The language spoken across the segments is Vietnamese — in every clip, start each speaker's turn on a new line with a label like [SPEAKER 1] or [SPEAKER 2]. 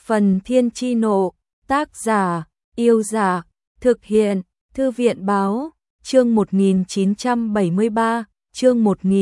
[SPEAKER 1] Phần Thiên Chi Nộ, tác giả, Yêu Giả, thực hiện, Thư viện Báo, chương 1973, chương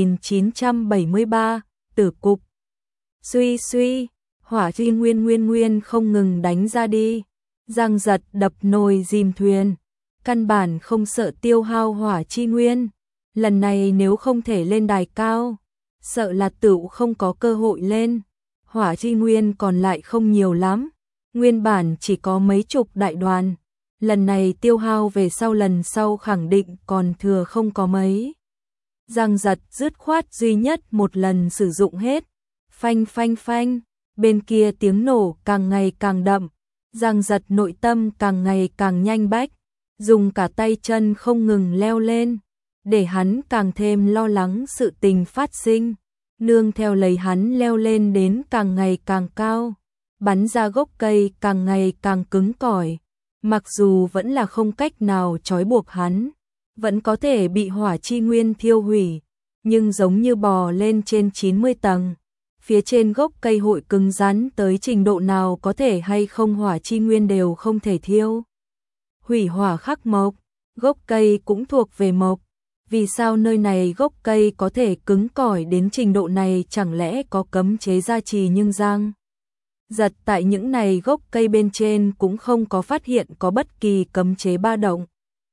[SPEAKER 1] 1973, Tử Cục. Suy suy, hỏa duy nguyên không ngừng đánh ra đi, giang giật đập nồi dìm thuyền, căn bản không sợ tiêu hao hỏa chi nguyên. Lần này nếu không thể lên đài cao, sợ là tựu không có cơ hội lên. Hỏa chi nguyên còn lại không nhiều lắm, nguyên bản chỉ có mấy chục đại đoàn, lần này tiêu hao về sau lần sau khẳng định còn thừa không có mấy. Giang giật dứt khoát duy nhất một lần sử dụng hết, phanh phanh phanh, bên kia tiếng nổ càng ngày càng đậm, Giang giật nội tâm càng ngày càng nhanh bách, dùng cả tay chân không ngừng leo lên, để hắn càng thêm lo lắng sự tình phát sinh. Nương theo lấy hắn leo lên đến càng ngày càng cao, bắn ra gốc cây càng ngày càng cứng cỏi, mặc dù vẫn là không cách nào trói buộc hắn, vẫn có thể bị hỏa chi nguyên thiêu hủy, nhưng giống như bò lên trên 90 tầng, phía trên gốc cây hội cứng rắn tới trình độ nào có thể hay không hỏa chi nguyên đều không thể thiêu. Hủy hỏa khắc mộc, gốc cây cũng thuộc về mộc. Vì sao nơi này gốc cây có thể cứng cỏi đến trình độ này, chẳng lẽ có cấm chế gia trì? Nhưng Giang giật tại những này gốc cây bên trên cũng không có phát hiện có bất kỳ cấm chế ba động.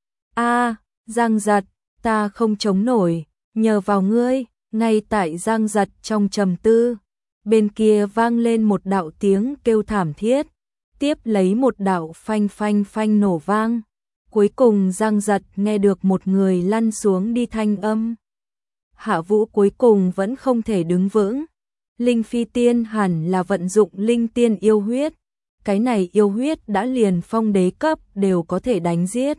[SPEAKER 1] Giang giật, ta không chống nổi, nhờ vào ngươi. Ngay tại Giang giật trong trầm tư, bên kia vang lên một đạo tiếng kêu thảm thiết, tiếp lấy một đạo phanh phanh phanh nổ vang. Cuối cùng Giang giật nghe được một người lăn xuống đi thanh âm. Hạ Vũ cuối cùng vẫn không thể đứng vững. Linh Phi Tiên hẳn là vận dụng linh tiên yêu huyết. Cái này yêu huyết đã liền phong đế cấp đều có thể đánh giết.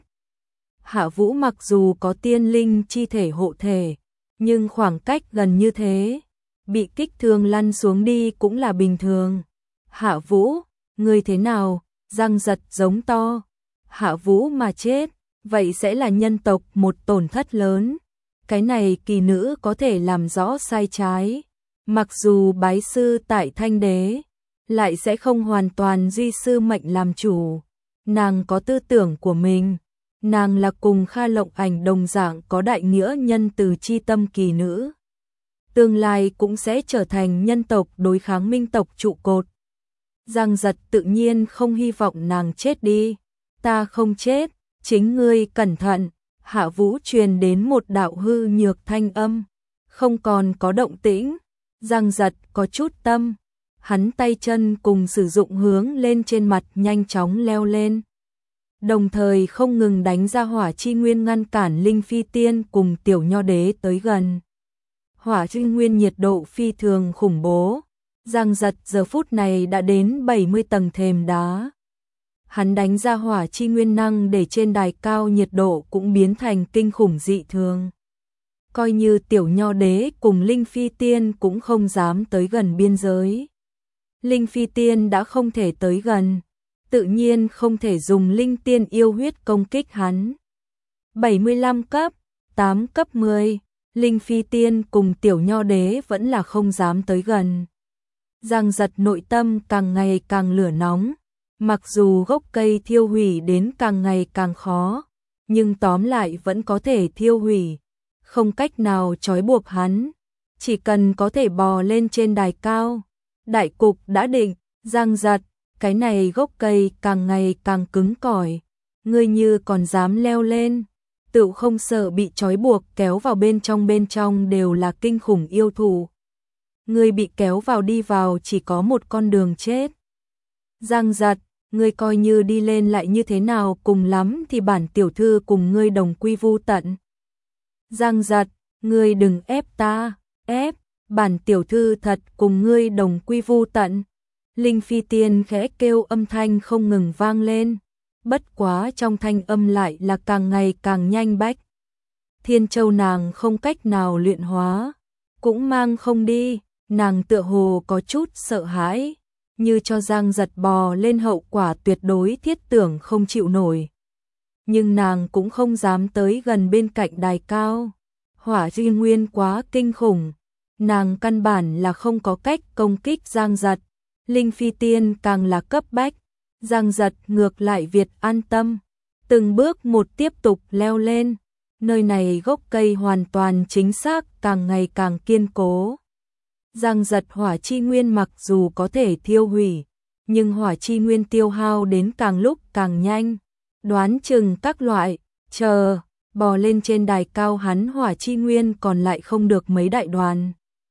[SPEAKER 1] Hạ Vũ mặc dù có tiên linh chi thể hộ thể, nhưng khoảng cách gần như thế, bị kích thương lăn xuống đi cũng là bình thường. Hạ Vũ, ngươi thế nào? Giang giật giống to. Hạ Vũ mà chết, vậy sẽ là nhân tộc một tổn thất lớn. Cái này kỳ nữ có thể làm rõ sai trái, mặc dù bái sư tại Thanh Đế, lại sẽ không hoàn toàn duy sư mệnh làm chủ. Nàng có tư tưởng của mình, nàng là cùng Kha Lộng Ảnh đồng dạng có đại nghĩa nhân từ chi tâm kỳ nữ. Tương lai cũng sẽ trở thành nhân tộc đối kháng minh tộc trụ cột. Giang giật tự nhiên không hy vọng nàng chết đi. Ta không chết, chính ngươi cẩn thận. Hạ Vũ truyền đến một đạo hư nhược thanh âm, không còn có động tĩnh. Giang giật có chút tâm, hắn tay chân cùng sử dụng hướng lên trên mặt nhanh chóng leo lên, đồng thời không ngừng đánh ra hỏa chi nguyên ngăn cản Linh Phi Tiên cùng Tiểu Nho Đế tới gần. Hỏa chi nguyên nhiệt độ phi thường khủng bố, Giang giật giờ phút này đã đến 70 tầng thềm đá. Hắn đánh ra hỏa chi nguyên năng để trên đài cao nhiệt độ cũng biến thành kinh khủng dị thường. Coi như Tiểu Nho Đế cùng Linh Phi Tiên cũng không dám tới gần biên giới. Linh Phi Tiên đã không thể tới gần, tự nhiên không thể dùng linh tiên yêu huyết công kích hắn. 75 cấp, 8 cấp 10, Linh Phi Tiên cùng Tiểu Nho Đế vẫn là không dám tới gần. Giang giật nội tâm càng ngày càng lửa nóng. Mặc dù gốc cây thiêu hủy đến càng ngày càng khó, nhưng tóm lại vẫn có thể thiêu hủy, không cách nào trói buộc hắn, chỉ cần có thể bò lên trên đài cao. Đại cục đã định, Giang giật, cái này gốc cây càng ngày càng cứng cỏi, ngươi như còn dám leo lên, tự không sợ bị trói buộc kéo vào bên trong đều là kinh khủng yêu thú. Ngươi bị kéo vào đi vào chỉ có một con đường chết. Giang giật, ngươi coi như đi lên lại như thế nào, cùng lắm thì bản tiểu thư cùng ngươi đồng quy vu tận. Giang giật, ngươi đừng ép ta, ép, bản tiểu thư thật cùng ngươi đồng quy vu tận. Linh Phi Tiên khẽ kêu âm thanh không ngừng vang lên, bất quá trong thanh âm lại là càng ngày càng nhanh bách. Thiên Châu nàng không cách nào luyện hóa, cũng mang không đi, nàng tựa hồ có chút sợ hãi. Như cho Giang giật bò lên hậu quả tuyệt đối thiết tưởng không chịu nổi. Nhưng nàng cũng không dám tới gần bên cạnh đài cao. Hỏa duy nguyên quá kinh khủng, nàng căn bản là không có cách công kích Giang giật. Linh Phi Tiên càng là cấp bách, Giang Giật ngược lại Việt an tâm, từng bước một tiếp tục leo lên. Nơi này gốc cây hoàn toàn chính xác càng ngày càng kiên cố. Giang Giật hỏa chi nguyên mặc dù có thể thiêu hủy, nhưng hỏa chi nguyên tiêu hao đến càng lúc càng nhanh. Đoán chừng các loại, chờ, bò lên trên đài cao hắn hỏa chi nguyên còn lại không được mấy đại đoàn.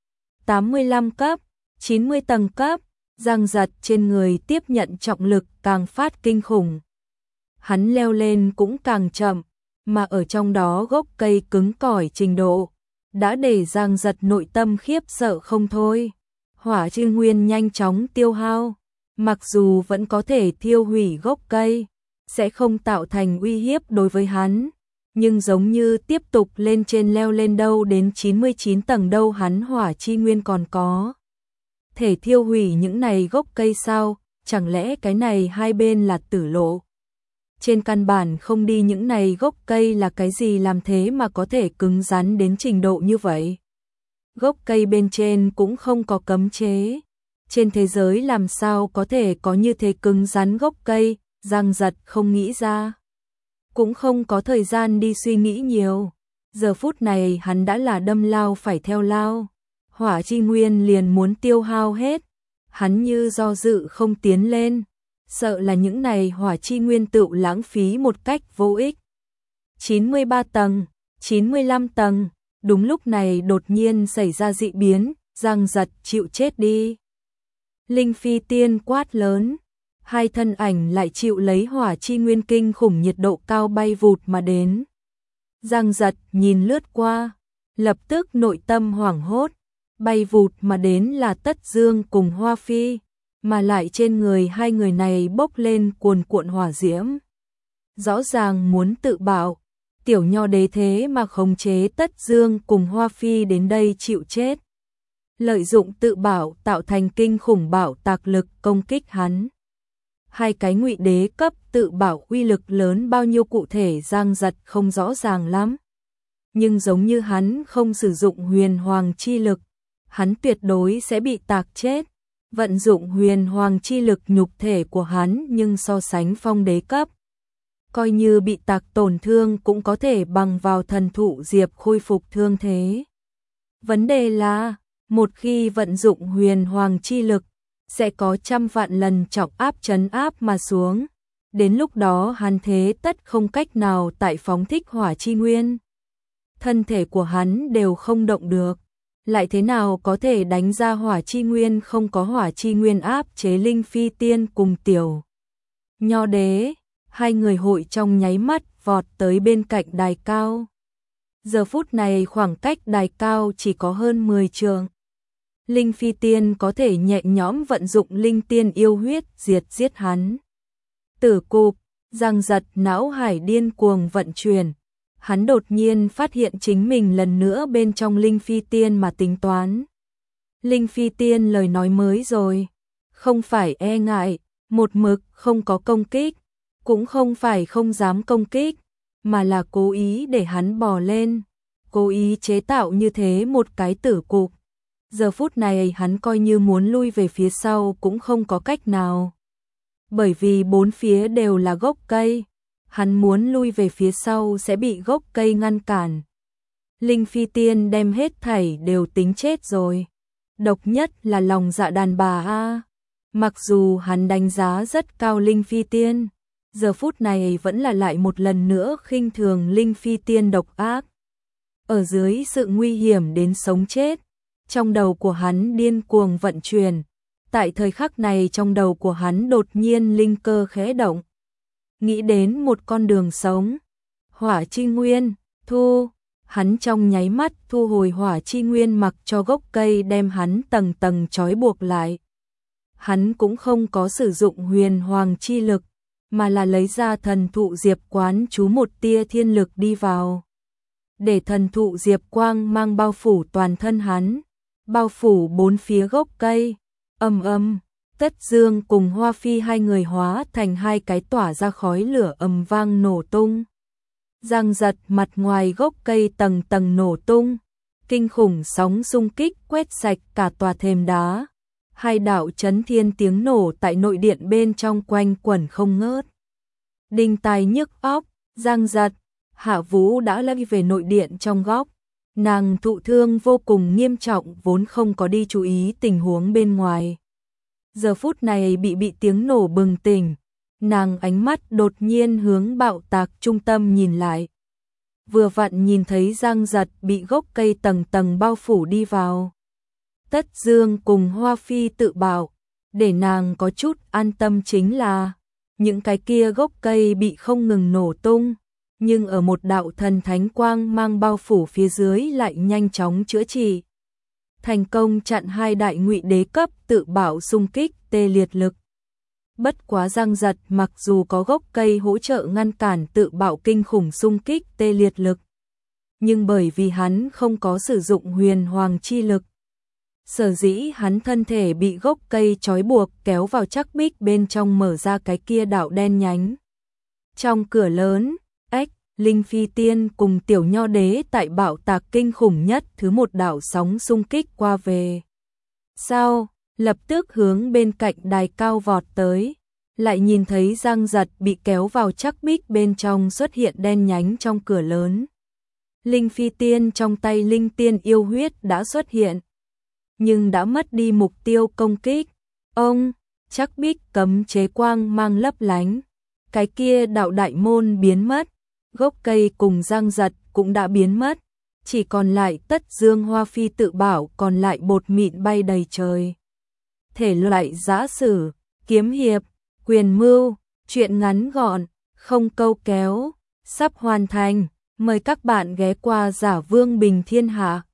[SPEAKER 1] 85 cấp, 90 tầng cấp, Giang Giật trên người tiếp nhận trọng lực càng phát kinh khủng. Hắn leo lên cũng càng chậm, mà ở trong đó gốc cây cứng cỏi trình độ, đã để Giang Giật nội tâm khiếp sợ không thôi. Hỏa chi nguyên nhanh chóng tiêu hao, mặc dù vẫn có thể thiêu hủy gốc cây, sẽ không tạo thành uy hiếp đối với hắn, nhưng giống như tiếp tục lên trên leo lên đâu đến 99 tầng đâu hắn hỏa chi nguyên còn có thể thiêu hủy những này gốc cây sao, chẳng lẽ cái này hai bên là tử lộ? Trên căn bản không đi những này gốc cây là cái gì làm thế mà có thể cứng rắn đến trình độ như vậy? Gốc cây bên trên cũng không có cấm chế. Trên thế giới làm sao có thể có như thế cứng rắn gốc cây, Giang Giật không nghĩ ra. Cũng không có thời gian đi suy nghĩ nhiều. Giờ phút này hắn đã là đâm lao phải theo lao. Hỏa chi nguyên liền muốn tiêu hao hết. Hắn như do dự không tiến lên. Sợ là những này hỏa chi nguyên tự lãng phí một cách vô ích. 93 tầng, 95 tầng. Đúng lúc này đột nhiên xảy ra dị biến, Giang Giật chịu chết đi. Linh Phi Tiên quát lớn, hai thân ảnh lại chịu lấy hỏa chi nguyên kinh khủng nhiệt độ cao bay vụt mà đến. Giang Giật nhìn lướt qua, lập tức nội tâm hoảng hốt, bay vụt mà đến là Tất Dương cùng Hoa Phi, mà lại trên người hai người này bốc lên cuồn cuộn hỏa diễm. Rõ ràng muốn tự bạo, tiểu nho đế thế mà khống chế Tất Dương cùng Hoa Phi đến đây chịu chết. Lợi dụng tự bảo tạo thành kinh khủng bạo tạc lực công kích hắn. Hai cái ngụy đế cấp tự bảo uy lực lớn bao nhiêu cụ thể Giang Giật không rõ ràng lắm. Nhưng giống như hắn không sử dụng huyền hoàng chi lực, hắn tuyệt đối sẽ bị tạc chết. Vận dụng huyền hoàng chi lực nhục thể của hắn nhưng so sánh phong đế cấp, coi như bị tạc tổn thương cũng có thể bằng vào thần thụ diệp khôi phục thương thế. Vấn đề là, một khi vận dụng huyền hoàng chi lực, sẽ có trăm vạn lần trọng áp trấn áp mà xuống. Đến lúc đó hắn thế tất không cách nào tại phóng thích hỏa chi nguyên. Thân thể của hắn đều không động được. Lại thế nào có thể đánh ra hỏa chi nguyên không có hỏa chi nguyên áp chế Linh Phi Tiên cùng tiểu nho đế. Hai người hội trong nháy mắt vọt tới bên cạnh đài cao. Giờ phút này khoảng cách đài cao chỉ có hơn 10 trượng. Linh Phi Tiên có thể nhẹ nhõm vận dụng linh tiên yêu huyết giết hắn. Tử cục, Giang Giật não hải điên cuồng vận chuyển. Hắn đột nhiên phát hiện chính mình lần nữa bên trong Linh Phi Tiên mà tính toán. Linh Phi Tiên lời nói mới rồi, không phải e ngại, một mực không có công kích, cũng không phải không dám công kích, mà là cố ý để hắn bò lên, cố ý chế tạo như thế một cái tử cục. Giờ phút này hắn coi như muốn lui về phía sau cũng không có cách nào. Bởi vì bốn phía đều là gốc cây, hắn muốn lui về phía sau sẽ bị gốc cây ngăn cản. Linh Phi Tiên đem hết thảy đều tính chết rồi. Độc nhất là lòng dạ đàn bà a. Mặc dù hắn đánh giá rất cao Linh Phi Tiên, giờ phút này vẫn là lại một lần nữa khinh thường Linh Phi Tiên độc ác. Ở dưới sự nguy hiểm đến sống chết, trong đầu của hắn điên cuồng vận chuyển. Tại thời khắc này trong đầu của hắn đột nhiên linh cơ khẽ động. Nghĩ đến một con đường sống. Hỏa chi nguyên, thu. Hắn trong nháy mắt thu hồi hỏa chi nguyên mặc cho gốc cây đem hắn tầng tầng trói buộc lại. Hắn cũng không có sử dụng huyền hoàng chi lực, mà là lấy ra thần thụ diệp quán chú một tia thiên lực đi vào. Để thần thụ diệp quang mang bao phủ toàn thân hắn, bao phủ bốn phía gốc cây. Tất Dương cùng Hoa Phi hai người hóa thành hai cái tỏa ra khói lửa ầm vang nổ tung. Giang Giật mặt ngoài gốc cây tầng tầng nổ tung, kinh khủng sóng xung kích quét sạch cả tòa thềm đá, hai đạo chấn thiên tiếng nổ tại nội điện bên trong quanh quẩn không ngớt. Đinh tai nhức óc, Giang Giật, Hạ Vũ đã lây về nội điện trong góc. Nàng thụ thương vô cùng nghiêm trọng vốn không có đi chú ý tình huống bên ngoài. Giờ phút này bị tiếng nổ bừng tỉnh, nàng ánh mắt đột nhiên hướng bạo tạc trung tâm nhìn lại. Vừa vặn nhìn thấy Giang Giật bị gốc cây tầng tầng bao phủ đi vào. Tất Dương cùng Hoa Phi tự bảo, để nàng có chút an tâm chính là những cái kia gốc cây bị không ngừng nổ tung, nhưng ở một đạo thần thánh quang mang bao phủ phía dưới lại nhanh chóng chữa trị. Thành công chặn hai đại ngụy đế cấp tự bảo xung kích tê liệt lực. Bất quá Giang Giật mặc dù có gốc cây hỗ trợ ngăn cản tự bạo kinh khủng xung kích tê liệt lực, nhưng bởi vì hắn không có sử dụng huyền hoàng chi lực, sở dĩ hắn thân thể bị gốc cây trói buộc kéo vào chắc bích bên trong mở ra cái kia đạo đen nhánh. Trong cửa lớn, ếch, Linh Phi Tiên cùng Tiểu Nho Đế tại bạo tạc kinh khủng nhất thứ một đạo sóng xung kích qua về. Sau, lập tức hướng bên cạnh đài cao vọt tới, lại nhìn thấy Giang Giật bị kéo vào chắc bích bên trong xuất hiện đen nhánh trong cửa lớn. Linh Phi Tiên trong tay Linh Tiên yêu huyết đã xuất hiện, nhưng đã mất đi mục tiêu công kích. Ông, chắc bích cấm chế quang mang lấp lánh, cái kia đạo đại môn biến mất, gốc cây cùng Giang Giật cũng đã biến mất, chỉ còn lại Tất Dương Hoa Phi tự bảo còn lại bột mịn bay đầy trời. Thể loại giã sử, kiếm hiệp, quyền mưu, truyện ngắn gọn, không câu kéo, sắp hoàn thành, mời các bạn ghé qua Giả Vương Bình Thiên Hạ.